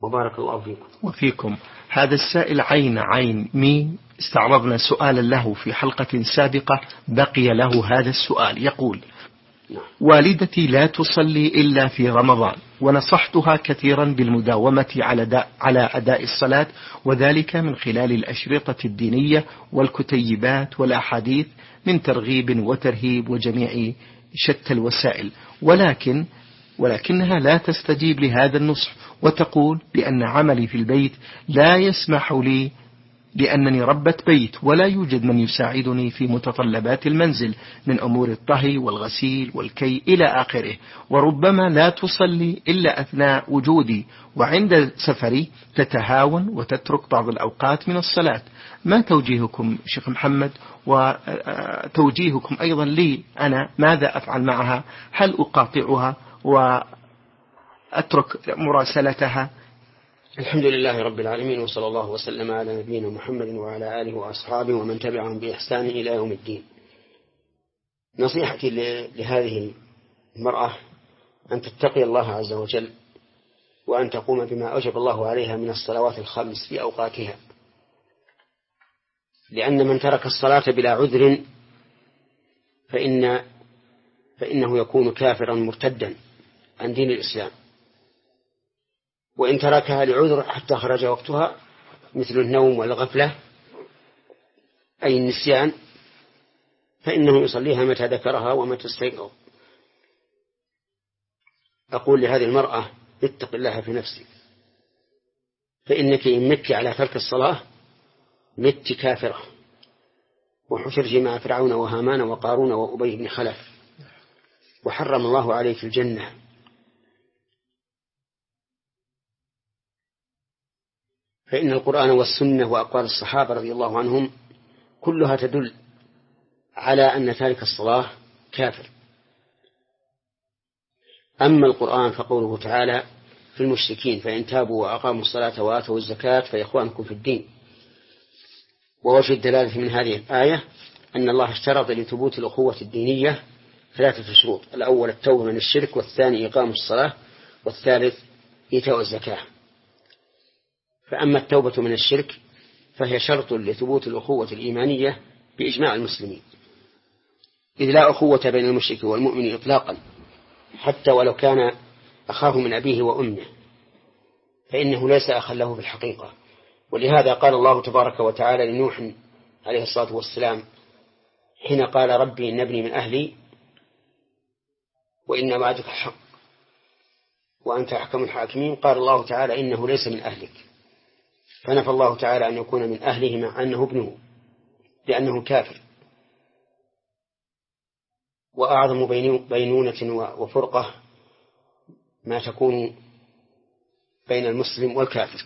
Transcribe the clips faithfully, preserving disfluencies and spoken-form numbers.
وبارك الله فيكم. وفيكم. هذا السائل عين عين ميم استعرضنا سؤالا له في حلقة سابقة بقي له هذا السؤال. يقول: والدتي لا تصلي إلا في رمضان، ونصحتها كثيرا بالمداومة على, على أداء الصلاة، وذلك من خلال الأشرطة الدينية والكتيبات والأحاديث من ترغيب وترهيب وجميع شتى الوسائل، ولكن ولكنها لا تستجيب لهذا النصح، وتقول بأن عملي في البيت لا يسمح لي، لأنني ربة بيت ولا يوجد من يساعدني في متطلبات المنزل من أمور الطهي والغسيل والكي إلى آخره، وربما لا تصلي إلا أثناء وجودي، وعند سفري تتهاون وتترك بعض الأوقات من الصلاة. ما توجيهكم شيخ محمد، وتوجيهكم أيضا لي أنا، ماذا أفعل معها؟ هل أقاطعها وأترك مراسلتها؟ الحمد لله رب العالمين، وصلى الله وسلم على نبينا محمد وعلى آله وأصحابه ومن تبعهم بإحسان إلى يوم الدين. نصيحتي لهذه المرأة أن تتقي الله عز وجل، وأن تقوم بما أوجب الله عليها من الصلوات الخمس في أوقاتها، لأن من ترك الصلاة بلا عذر فإن فإنه يكون كافرا مرتدا عن دين الإسلام، وإن تركها لعذر حتى خرج وقتها مثل النوم والغفلة أي النسيان فإنه يصليها متى ذكرها ومتى استيقظ. أقول لهذه المرأة: اتق الله في نفسك، فإنك إن مت على ترك الصلاة مت كافرة، وحشرت مع فرعون وهامان وقارون وأبي بن خلف، وحرم الله عليك الجنة. فإن القرآن والسنة وأقوال الصحابة رضي الله عنهم كلها تدل على أن تارك الصلاة كافر. أما القرآن فقوله تعالى في المشركين: فإن تابوا وأقاموا الصلاة وآتوا الزكاة فإخوانكم في الدين. ووجه الدلالة من هذه الآية أن الله اشترط لثبوت الأخوة الدينية ثلاثة شروط: الأول التوبة من الشرك، والثاني إقام الصلاة، والثالث إيتاء الزكاة. فأما التوبة من الشرك فهي شرط لثبوت الأخوة الإيمانية بإجماع المسلمين، إذ لا أخوة بين المشرك والمؤمن إطلاقا، حتى ولو كان أخاه من أبيه وأمه، فإنه ليس أخا له في الحقيقة. ولهذا قال الله تبارك وتعالى لنوح عليه الصلاة والسلام حين قال: ربي إن ابني من أهلي وإن وعدك حق وأنت أحكم الحاكمين، قال الله تعالى: إنه ليس من أهلك، فنفى الله تعالى أن يكون من أهله مع أنه ابنه لأنه كافر. وأعظم بينونة وفرقة ما تكون بين المسلم والكافر.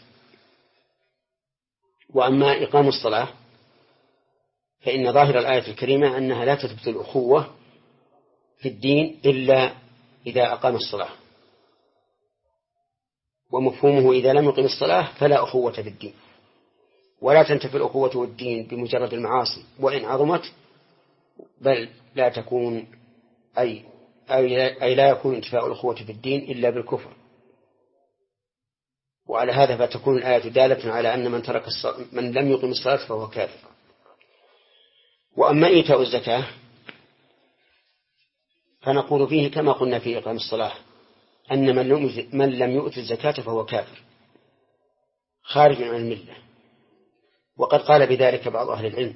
وأما إقام الصلاة فإن ظاهر الآية الكريمة أنها لا تثبت الأخوة في الدين إلا إذا أقام الصلاة، ومفهومه إذا لم يقم الصلاة فلا أخوة في الدين، ولا تنتفي الأخوة في الدين بمجرد المعاصي وإن عظمت، بل لا تكون أي, أي, أي لا يكون انتفاء الأخوة في الدين إلا بالكفر. وعلى هذا فتكون الآية دالة على أن من ترك الصلاة من لم يقم الصلاة فهو كافر. وأما إيتاء الزكاة فنقول فيه كما قلنا في إقام الصلاة أن من لم يؤت الزكاة فهو كافر خارج عن الملة. وقد قال بذلك بعض أهل العلم،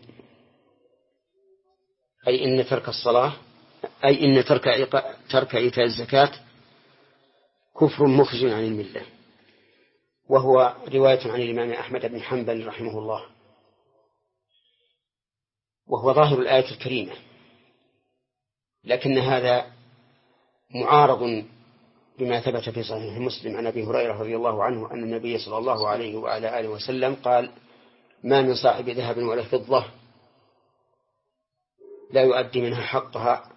أي إن ترك الصلاة أي إن ترك ترك إيتاء الزكاة كفر مخرج عن الملة، وهو رواية عن الإمام أحمد بن حنبل رحمه الله، وهو ظاهر الآية الكريمة. لكن هذا معارض بما ثبت في صحيح مسلم عن أبي هريرة رضي الله عنه أن النبي صلى الله عليه وعلى آله وسلم قال: ما من صاحب ذهب ولا فضة لا يؤدي منها حقها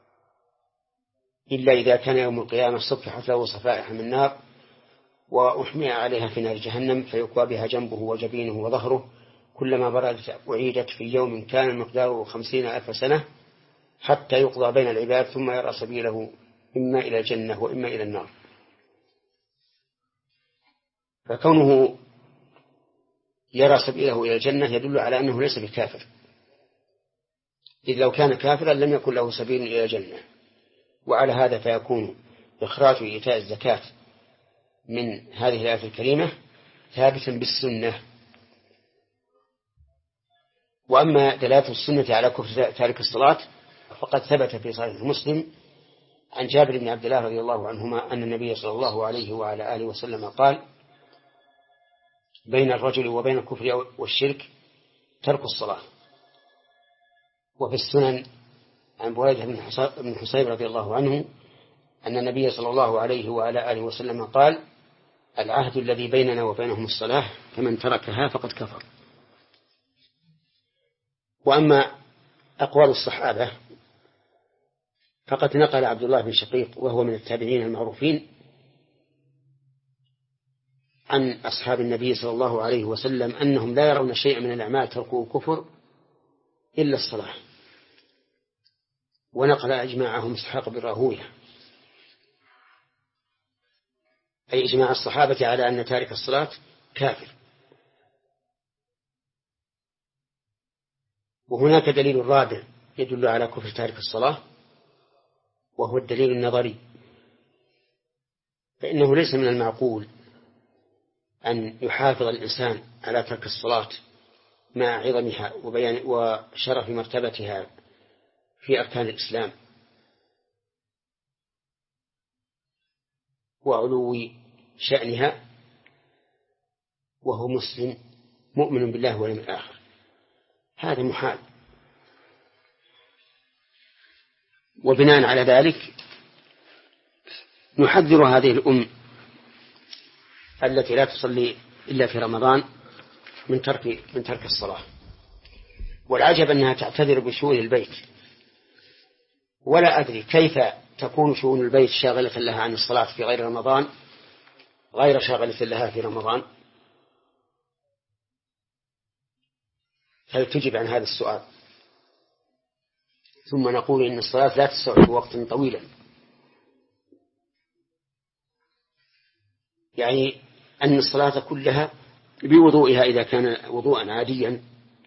إلا إذا كان يوم القيامة صفحت له صفائح من نار وأحمي عليها في نار جهنم، فيكوى بها جنبه وجبينه وظهره، كلما بردت أعيدت في يوم كان مقداره خمسين ألف سنة حتى يقضى بين العباد ثم يرى سبيله إما إلى الجنة وإما إلى النار. فكونه يرى سبيله إلى الجنة يدل على أنه ليس بكافر، إذ لو كان كافرا لم يكن له سبيل إلى الجنة. وعلى هذا فيكون إخراج إيتاء الزكاة من هذه الآية الكريمة ثابتا بالسنة. وأما دلالة السنة على كفر تارك الصلاة فقد ثبت في صحيح مسلم عن جابر بن عبد الله رضي الله عنهما أن النبي صلى الله عليه وعلى آله وسلم قال: بين الرجل وبين الكفر والشرك ترك الصلاة. وفي السنن عن بريدة بن حصيب رضي الله عنه أن النبي صلى الله عليه وعلى آله وسلم قال: العهد الذي بيننا وبينهم الصلاة فمن تركها فقد كفر. وأما أقوال الصحابة فقد نقل عبد الله بن شقيق وهو من التابعين المعروفين عن أصحاب النبي صلى الله عليه وسلم أنهم لا يرون شيئا من الأعمال تركه كفر إلا الصلاة. ونقل إجماعهم إسحاق بن راهويه، أي إجماع الصحابة على أن تارك الصلاة كافر. وهناك دليل رابع يدل على كفر تارك الصلاة، وهو الدليل النظري. فإنه ليس من المعقول أن يحافظ الإنسان على ترك الصلاة مع عظمها وبيان وشرف مرتبتها في أركان الإسلام وعلو شأنها وهو مسلم مؤمن بالله واليوم الآخر. هذا محال. وبناء على ذلك نحذر هذه الأم التي لا تصلي إلا في رمضان من ترك من ترك الصلاة. والعجب أنها تعتذر بشؤون البيت، ولا أدري كيف تكون شؤون البيت شاغلة لها عن الصلاة في غير رمضان غير شاغلة لها في رمضان. هل تجب عن هذا السؤال؟ ثم نقول إن الصلاة لا تستغرق وقتا طويلا، يعني أن الصلاة كلها بوضوئها إذا كان وضوءا عاديا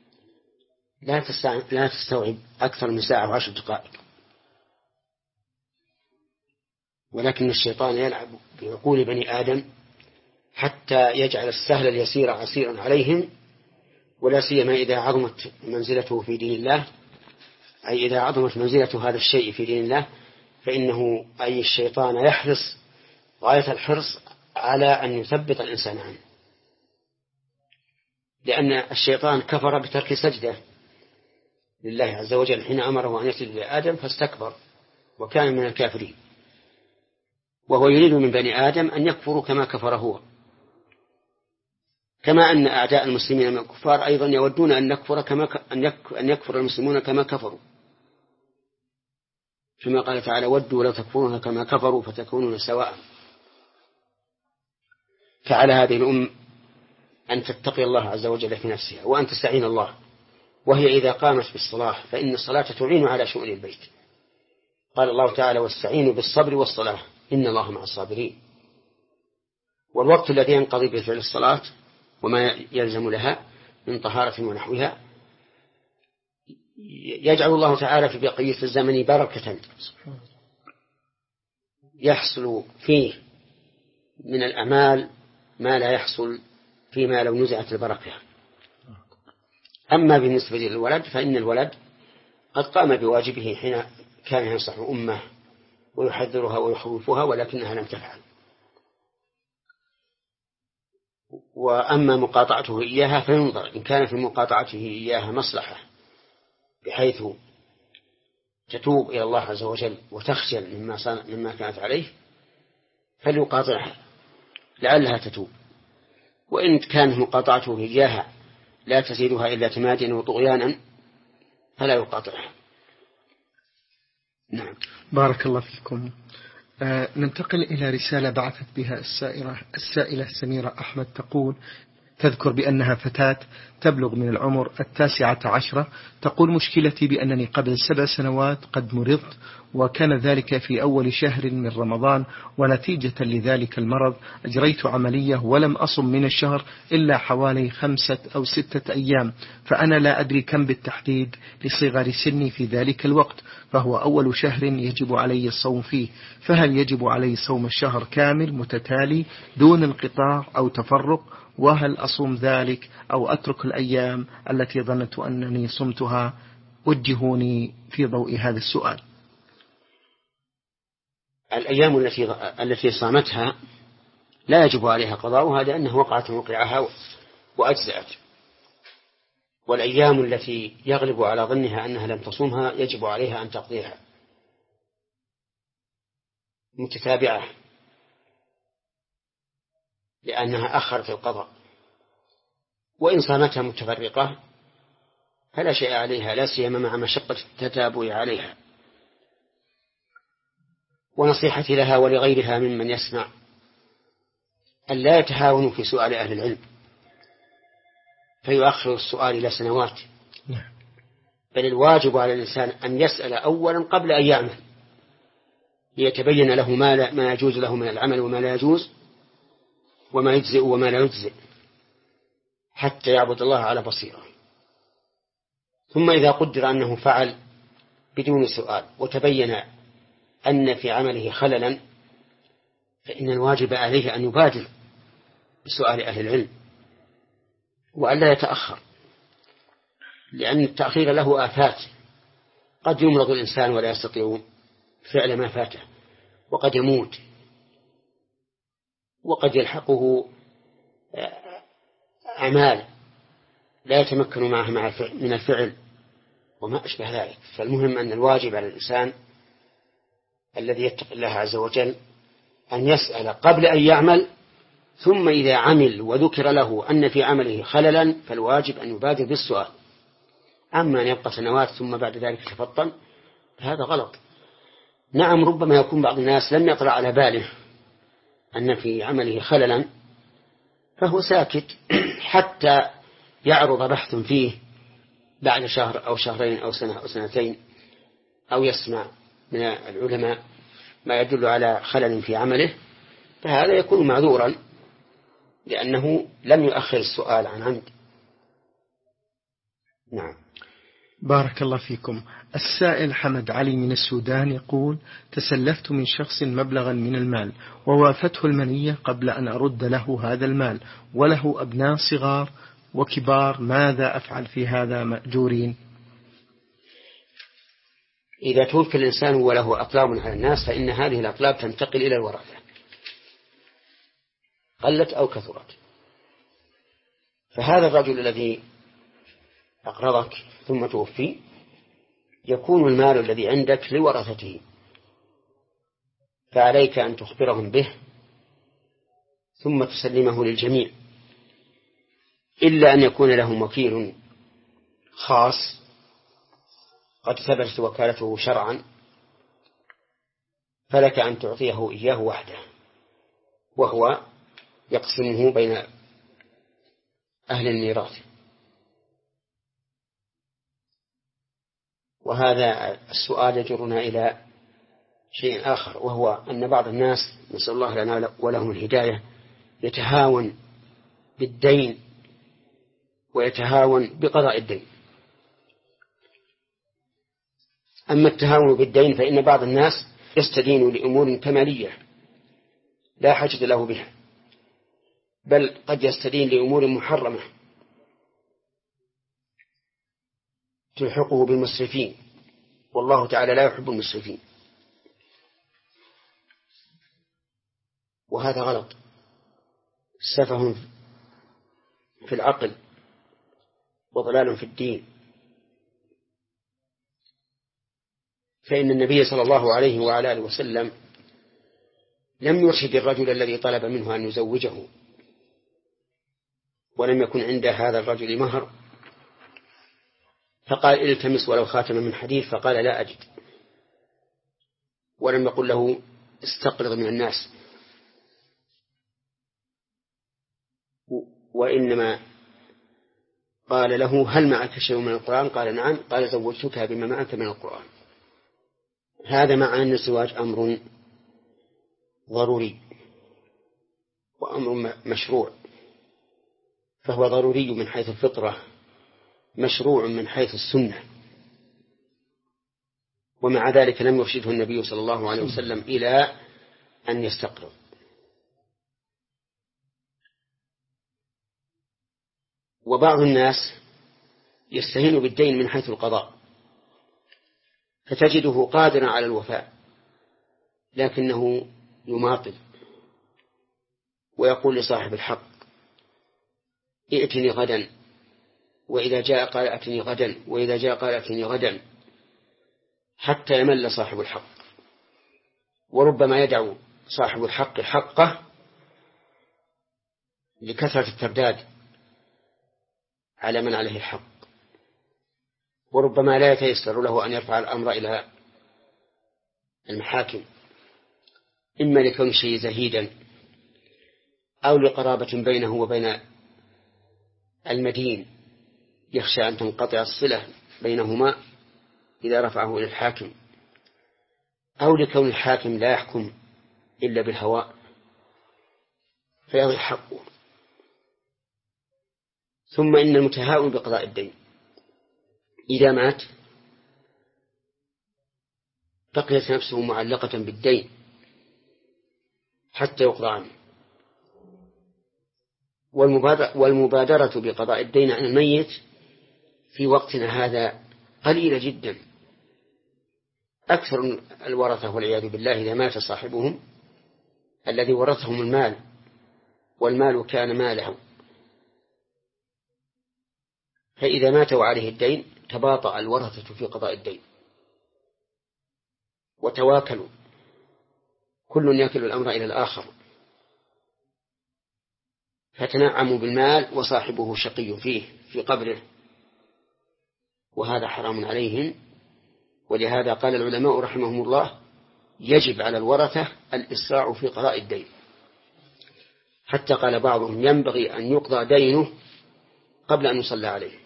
لا تستوعب أكثر من ساعة وعشر دقائق. ولكن الشيطان يلعب بعقول بني آدم حتى يجعل السهل اليسير عسيرا عليهم، ولا سيما إذا عظمت منزلته في دين الله، أي إذا عظمت منزلة هذا الشيء في دين الله، فإنه أي الشيطان يحرص غاية الحرص على أن يثبت الإنسان عنه. لأن الشيطان كفر بترك سجده لله عز وجل حين أمره أن يسجد لآدم فاستكبر وكان من الكافرين، وهو يريد من بني آدم أن يكفروا كما كفر هو، كما أن أعداء المسلمين من الكفار أيضا يودون أن نكفر كما أن يكفر المسلمون كما كفروا، كما قال تعالى: ودوا لو تكفرون كما كفروا فتكونون سواء. فعلى هذه الأم أن تتقي الله عز وجل في نفسها وأن تستعين الله، وهي إذا قامت بالصلاة فإن الصلاة تعين على شؤون البيت. قال الله تعالى: واستعينوا بالصبر والصلاة إن الله مع الصابرين. والوقت الذي ينقضي بفعل الصلاة وما يلزم لها من طهارة ونحوها يجعل الله تعالى في بقية الزمن بركة يحصل فيه من الأعمال ما لا يحصل فيما لو نزعت البركة. أما بالنسبة للولد فإن الولد قد قام بواجبه حين كان ينصح أمه ويحذرها ويخوفها، ولكنها لم تفعل. وأما مقاطعته إياها فينظر إن كان في مقاطعته إياها مصلحة بحيث تتوب إلى الله عز وجل وتخجل مما, مما كانت عليه فليقاطعها لعلها تتوب. وإن كانت مقاطعته إياها لا تزيدها إلا تماديا وطغيانا فلا يقاطعها. نعم. بارك الله فيكم. آه ننتقل إلى رسالة بعثت بها السائرة السائلة سميرة أحمد تقول: تذكر بأنها فتاة تبلغ من العمر التاسعة عشرة. تقول: مشكلتي بأنني قبل سبع سنوات قد مرضت، وكان ذلك في أول شهر من رمضان، ونتيجة لذلك المرض أجريت عملية ولم أصم من الشهر إلا حوالي خمسة أو ستة أيام، فأنا لا أدري كم بالتحديد لصغر سني في ذلك الوقت، فهو أول شهر يجب علي الصوم فيه، فهل يجب علي صوم الشهر كامل متتالي دون انقطاع أو تفرق؟ وهل أصوم ذلك أو أترك الأيام التي ظننت أنني صمتها؟ وجهوني في ضوء هذا السؤال. الأيام التي التي صامتها لا يجب عليها قضاؤها، لأنها وقعت موقعها وأجزأت. والأيام التي يغلب على ظنها أنها لم تصومها يجب عليها أن تقضيها متتابعة، لأنها أخرت القضاء. وإن صامتها متفرقة فلا شيء عليها، لا سيما مع مشقة التتابع عليها. ونصيحتي لها ولغيرها ممن يسمع أن لا يتهاونوا في سؤال أهل العلم فيؤخر السؤال إلى سنوات، بل الواجب على الإنسان أن يسأل أولا قبل أن يعمل، ليتبين له ما, لا ما يجوز له من العمل وما لا يجوز، وما يجزئ وما لا يجزئ، حتى يعبد الله على بصيرة. ثم إذا قدر أنه فعل بدون سؤال وتبين أن في عمله خللا، فإن الواجب عليه أن يبادر بسؤال أهل العلم وأن لا يتأخر، لأن التأخير له آفات. قد يمرض الإنسان ولا يستطيع فعل ما فاته، وقد يموت، وقد يلحقه أعمال لا يتمكن معها من الفعل وما أشبه ذلك. فالمهم أن الواجب على الإنسان الذي يتقي الله عز وجل أن يسأل قبل أن يعمل، ثم إذا عمل وذكر له أن في عمله خللا فالواجب أن يبادر بالسؤال. أما أن يبقى سنوات ثم بعد ذلك يتفطن فهذا غلط. نعم، ربما يكون بعض الناس لم يطرأ على باله أن في عمله خللا فهو ساكت حتى يعرض بحث فيه بعد شهر أو شهرين أو سنة أو سنتين، أو يسمع من العلماء ما يدل على خلل في عمله، فهذا يكون معذورا لأنه لم يؤخر السؤال عن عمد. نعم. بارك الله فيكم. السائل حمد علي من السودان يقول: تسلفت من شخص مبلغا من المال ووافته المنية قبل أن أرد له هذا المال، وله أبناء صغار وكبار، ماذا أفعل في هذا مأجورين؟ إذا توفي الإنسان وله أطلاب على الناس فإن هذه الأطلاب تنتقل إلى الورثة قلت أو كثرت. فهذا الرجل الذي أقرضك ثم توفي يكون المال الذي عندك لورثته، فعليك أن تخبرهم به ثم تسلمه للجميع، إلا أن يكون لهم وكيل خاص قد ثبتت وكالته شرعا، فلك أن تعطيه إياه وحده وهو يقسمه بين أهل الميراث. وهذا السؤال يجرنا إلى شيء آخر، وهو أن بعض الناس نسأل الله لنا ولهم الهداية يتهاون بالدين ويتهاون بقضاء الدين. أما التهاون بالدين فإن بعض الناس يستدين لأمور كمالية لا حاجة له بها، بل قد يستدين لأمور محرمة تلحقه بالمسرفين، والله تعالى لا يحب المسرفين، وهذا غلط، سفه في العقل وضلال في الدين. فإن النبي صلى الله عليه وعلى آله وسلم لم يرشد الرجل الذي طلب منه أن يزوجه ولم يكن عند هذا الرجل مهر، فقال التمس ولو خاتم من حديد، فقال لا أجد، ولم يقل له استقرض من الناس. وإنما قال له هل معك شيء من القرآن؟ قال نعم. قال زوجتك بما معك من القرآن. هذا مع أن الزواج أمر ضروري وأمر مشروع، فهو ضروري من حيث الفطرة، مشروع من حيث السنة، ومع ذلك لم يرشده النبي صلى الله عليه وسلم إلى أن يستقرض. وبعض الناس يستهين بالدين من حيث القضاء، فتجده قادرا على الوفاء لكنه يماطل ويقول لصاحب الحق ائتني غدا، وإذا جاء قال ائتني غدا، وإذا جاء قال ائتني غدا، حتى يمل صاحب الحق. وربما يدعو صاحب الحق حقه لكثرة الترداد على من عليه الحق، وربما لا يتيسر له أن يرفع الأمر إلى المحاكم، إما لكون شيء زهيدا أو لقرابة بينه وبين المدين يخشى أن تنقطع الصلة بينهما إذا رفعه إلى الحاكم، أو لكون الحاكم لا يحكم إلا بالهواء فيضيع حقه. ثم إن المتهاون بقضاء الدين إذا مات بقيت نفسه معلقة بالدين حتى يقضى عنه. والمبادرة بقضاء الدين عن الميت في وقتنا هذا قليلة جدا. أكثر الورثة والعياذ بالله إذا مات صاحبهم الذي ورثهم المال والمال كان ماله، فإذا مات وعليه الدين تباطأ الورثة في قضاء الدين وتواكلوا، كل يكل الأمر إلى الآخر، فتنعموا بالمال وصاحبه شقي فيه في قبره، وهذا حرام عليهم. ولهذا قال العلماء رحمهم الله يجب على الورثة الإسراع في قضاء الدين، حتى قال بعضهم ينبغي أن يقضى دينه قبل أن يصلى عليه،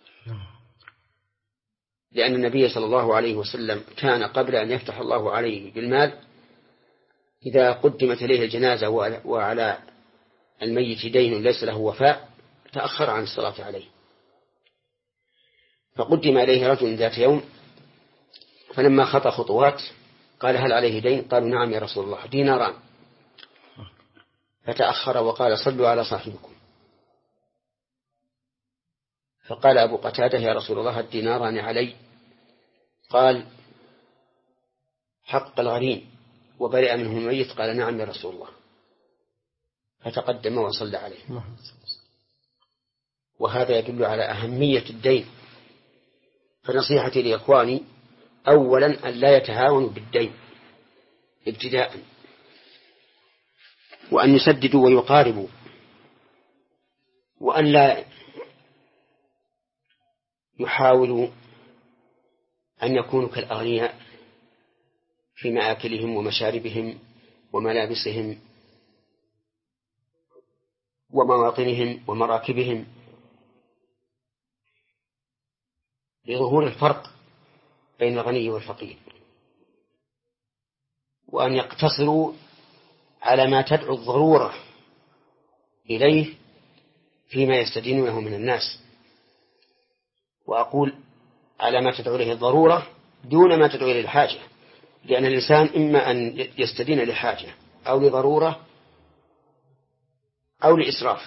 لأن النبي صلى الله عليه وسلم كان قبل أن يفتح الله عليه بالمال إذا قدمت إليه الجنازة وعلى الميت دين ليس له وفاء تأخر عن الصلاة عليه، فقدم إليه رجل ذات يوم، فلما خطى خطوات قال هل عليه دين؟ قالوا نعم يا رسول الله ديناران، فتأخر وقال صلوا على صاحبكم. فقال أبو قتادة يا رسول الله الديناران علي؟ قال حق الغريم وبرئ منه الميت؟ قال نعم يا رسول الله، فتقدم وصلى عليه. وهذا يدل على أهمية الدين. فنصيحتي لإخواني أولا أن لا يتهاونوا بالدين ابتداء، وأن يسددوا ويقاربوا، وأن لا يحاولوا أن يكونوا كالأغنياء في مآكلهم ومشاربهم وملابسهم ومواطنهم ومراكبهم، لظهور الفرق بين الغني والفقير، وأن يقتصروا على ما تدعو الضرورة إليه فيما يستدينونه من الناس. وأقول على ما تدعو إليه الضرورة دون ما تدعو إليه الحاجة، لأن الإنسان إما أن يستدين لحاجة أو لضرورة أو لإسراف،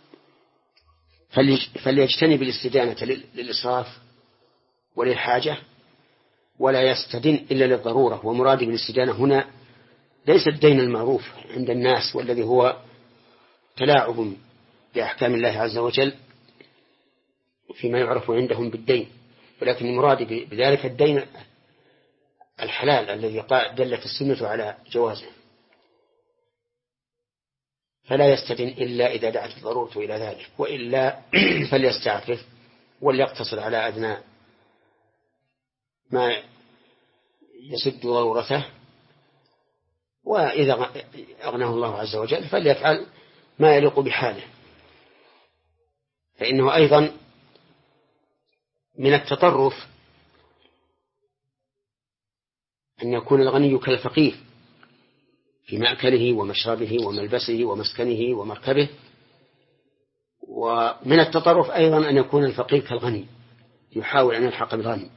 فليجتنب الاستدانة للإسراف وللحاجة، ولا يستدين إلا للضرورة. ومرادي بالاستدانة هنا ليس الدين المعروف عند الناس والذي هو تلاعب بأحكام الله عز وجل فيما يعرف عندهم بالدين، ولكن المراد بذلك الدين الحلال الذي دلت السنة على جوازه. فلا يستدين إلا إذا دعت الضرورة إلى ذلك، وإلا فليستعفف وليقتصر على أدنى ما يسد ضرورته، وإذا أغناه الله عز وجل فليفعل ما يليق بحاله. فإنه أيضا من التطرف أن يكون الغني كالفقير في مأكله ومشربه وملبسه ومسكنه ومركبه، ومن التطرف أيضا أن يكون الفقير كالغني يحاول أن يلحق بالغني،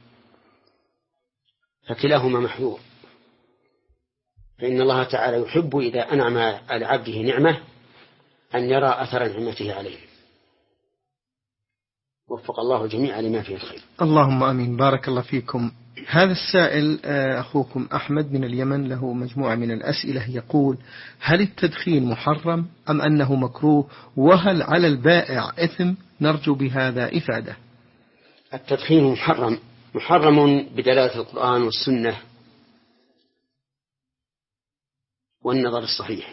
فكلاهما محظور. فإن الله تعالى يحب إذا أنعم على عبده نعمة أن يرى أثر نعمته عليه. وفق الله الجميع لما فيه الخير. اللهم آمين. بارك الله فيكم. هذا السائل أخوكم أحمد من اليمن له مجموعة من الأسئلة، يقول: هل التدخين محرم أم أنه مكروه؟ وهل على البائع إثم؟ نرجو بهذا إفادة. التدخين محرم محرم بدلالة القرآن والسنة والنظر الصحيح.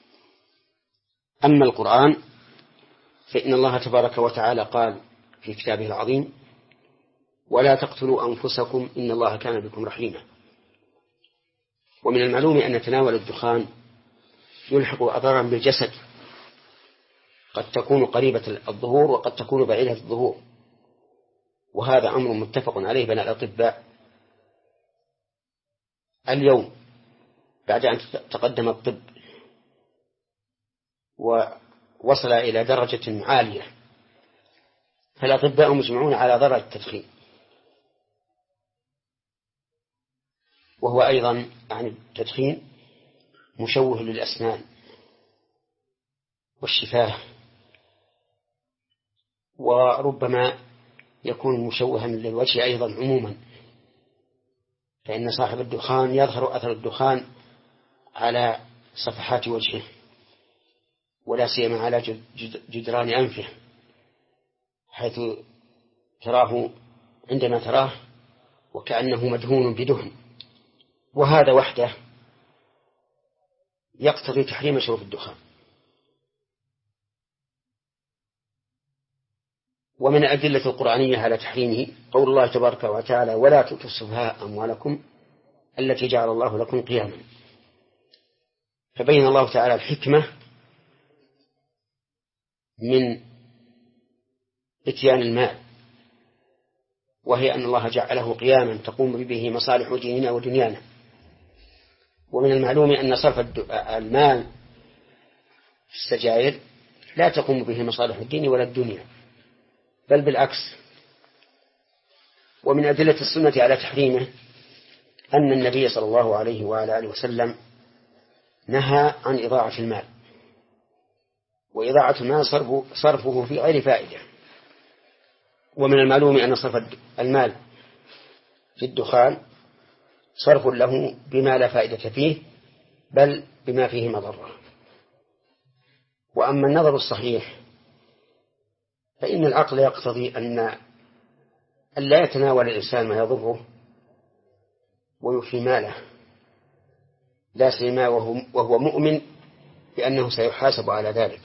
أما القرآن فإن الله تبارك وتعالى قال في كتابه العظيم: ولا تقتلوا أنفسكم إن الله كان بكم رحيما. ومن المعلوم أن تناول الدخان يلحق أضرارا بالجسد، قد تكون قريبة الظهور وقد تكون بعيدة الظهور، وهذا أمر متفق عليه بين الأطباء. اليوم بعد أن تقدم الطب ووصل إلى درجة عالية، فالأطباء مجمعون على ضرر التدخين، وهو أيضا عن التدخين مشوه للأسنان والشفاه، وربما يكون مشوها للوجه أيضا عموما، فإن صاحب الدخان يظهر أثر الدخان على صفحات وجهه، ولا سيما على جدران أنفه، حيث تراه عندما تراه وكأنه مدهون بدهن، وهذا وحده يقتضي تحريم شرب الدخان. ومن الأدلة القرآنية على تحريمه قول الله تبارك وتعالى: ولا تؤتوا السفهاء أموالكم التي جعل الله لكم قياما. فبين الله تعالى الحكمة من إتيان المال، وهي أن الله جعله قياما تقوم به مصالح ديننا ودنيانا. ومن المعلوم أن صرف المال في السجائر لا تقوم به مصالح الدين ولا الدنيا، بل بالعكس. ومن أدلة السنة على تحريمه أن النبي صلى الله عليه وعلى آله وسلم نهى عن إضاعة المال، وإضاعة المال صرفه في غير فائدة. ومن المعلوم أن صرف المال في الدخان صرف له بما لا فائدة فيه، بل بما فيه مضرة. وأما النظر الصحيح فإن العقل يقتضي أن لا يتناول الإنسان ما يضره ويفي ماله، لا سيما وهو مؤمن بأنه سيحاسب على ذلك،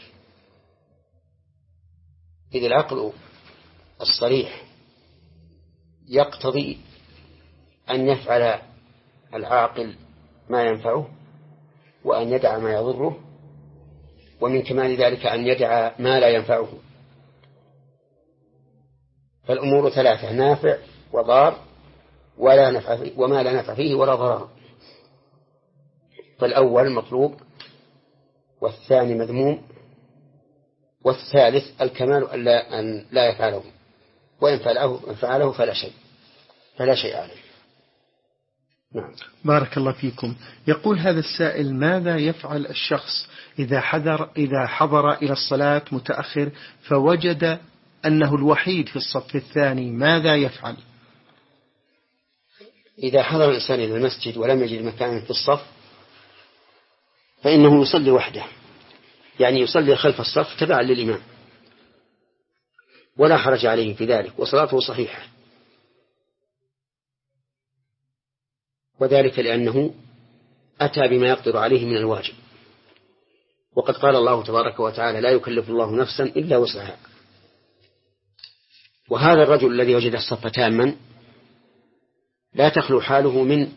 إذ العقل الصريح يقتضي أن يفعل العاقل ما ينفعه وأن يدع ما يضره، ومن كمال ذلك أن يدع ما لا ينفعه. فالأمور ثلاثة: نافع وضار ولا نفع فيه وما لا نفع فيه ولا ضرر. فالأول مطلوب، والثاني مذموم، والثالث الكمال أن لا يفعله، وإن فعله, فعله فلا شيء فلا شيء عليه. نعم. بارك الله فيكم. يقول هذا السائل: ماذا يفعل الشخص إذا حضر إذا حضر إلى الصلاة متأخر فوجد أنه الوحيد في الصف الثاني، ماذا يفعل؟ إذا حضر الإنسان إلى المسجد ولم يجد مكانا في الصف فإنه يصلي وحده، يعني يصلي خلف الصف تبعا للإمام، ولا حرج عليه في ذلك، وصلاته صحيحة، وذلك لأنه أتى بما يقدر عليه من الواجب. وقد قال الله تبارك وتعالى: لا يكلف الله نفسا إلا وسعها. وهذا الرجل الذي وجد الصف تاما لا تخلو حاله من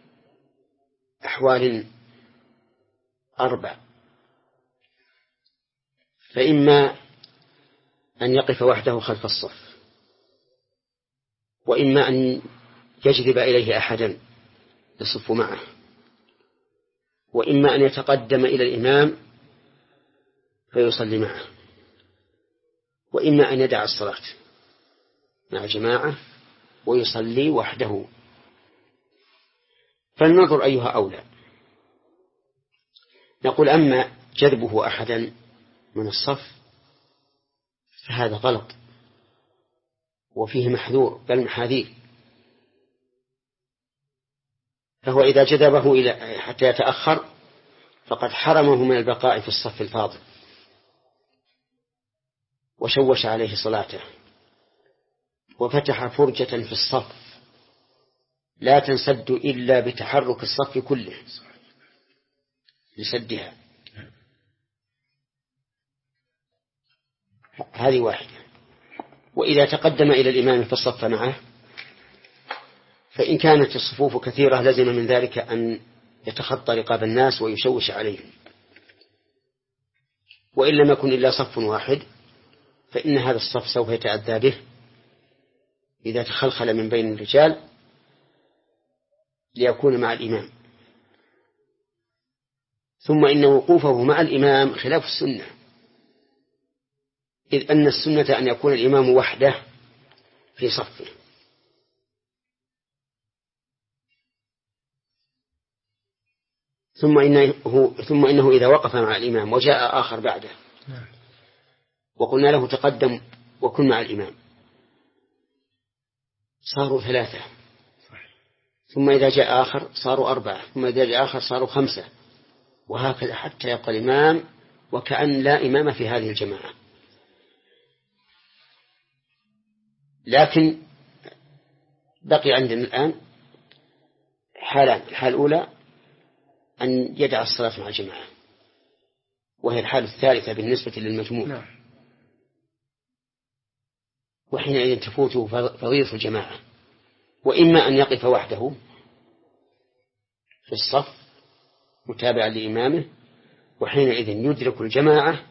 أحوال أربع: فإما أن يقف وحده خلف الصف، وإما أن يجذب إليه أحدا يصف معه، وإما أن يتقدم إلى الإمام فيصلي معه، وإما أن يدع الصلاة مع جماعة ويصلي وحده. فلننظر أيها أولى. نقول أما جذبه أحدا من الصف فهذا غلط وفيه محذور بل محاذير، فهو إذا جذبه إلى حتى يتأخر فقد حرمه من البقاء في الصف الفاضل وشوش عليه صلاته وفتح فرجة في الصف لا تنسد إلا بتحرك الصف كله لسدها. هذه واحدة. وإذا تقدم إلى الإمام فالصف معه فإن كانت الصفوف كثيرة لزم من ذلك أن يتخطى رقاب الناس ويشوش عليهم، وإن لم يكن إلا صف واحد فإن هذا الصف سوف يتأذى به إذا تخلخل من بين الرجال ليكون مع الإمام. ثم إن وقوفه مع الإمام خلاف السنة، إذ أن السنة أن يكون الإمام وحده في صفه، ثم إنه, ثم إنه إذا وقف مع الإمام وجاء آخر بعده وقلنا له تقدم وكن مع الإمام صاروا ثلاثة، ثم إذا جاء آخر صاروا أربعة، ثم إذا جاء آخر صاروا خمسة، وهكذا حتى يبقى الإمام وكأن لا إمام في هذه الجماعة. لكن بقي عندنا الآن حالان. الحالة الأولى أن يدع الصلاة مع الجماعة، وهي الحالة الثالثة بالنسبة للمجموع، وحينئذ تفوته فضيلة الجماعة. وإما أن يقف وحده في الصف متابعا لإمامه، وحينئذ يدرك الجماعة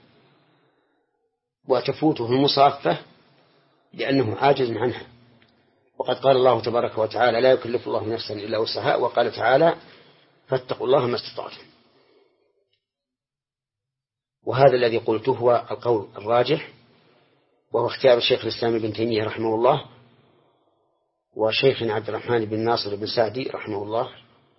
وتفوته المصافة لأنه عاجز عنها. وقد قال الله تبارك وتعالى لا يكلف الله نفسا إلا وسعها، وقال تعالى فاتقوا الله ما استطعتم. وهذا الذي قلته هو القول الراجح، وهو اختيار الشيخ الإسلام ابن تيمية رحمه الله وشيخنا عبد الرحمن بن ناصر بن سعدي رحمه الله،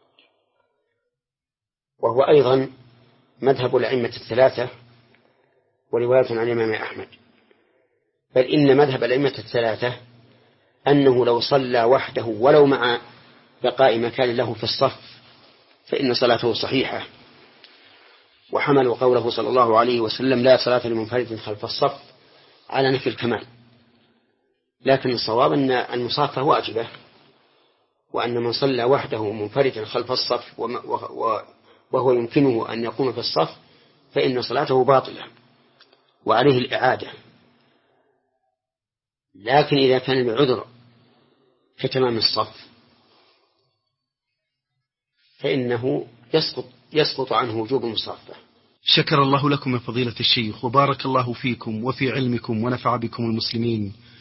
وهو أيضا مذهب الأئمة الثلاثة ورواية عن الإمام أحمد. بل إن مذهب الأئمة الثلاثة أنه لو صلى وحده ولو مع بقاء مكان له في الصف فإن صلاته صحيحة، وحملوا قوله صلى الله عليه وسلم لا صلاة لمنفرد خلف الصف على نفي الكمال. لكن الصواب أن المصافة واجبة، وأن من صلى وحده منفردا خلف الصف وهو يمكنه أن يقوم في الصف فإن صلاته باطلة وعليه الإعادة. لكن إذا كان بعذر كتمام الصف فإنه يسقط, يسقط عنه وجوب المصافة. شكر الله لكم يا فضيلة الشيخ، وبارك الله فيكم وفي علمكم ونفع بكم المسلمين.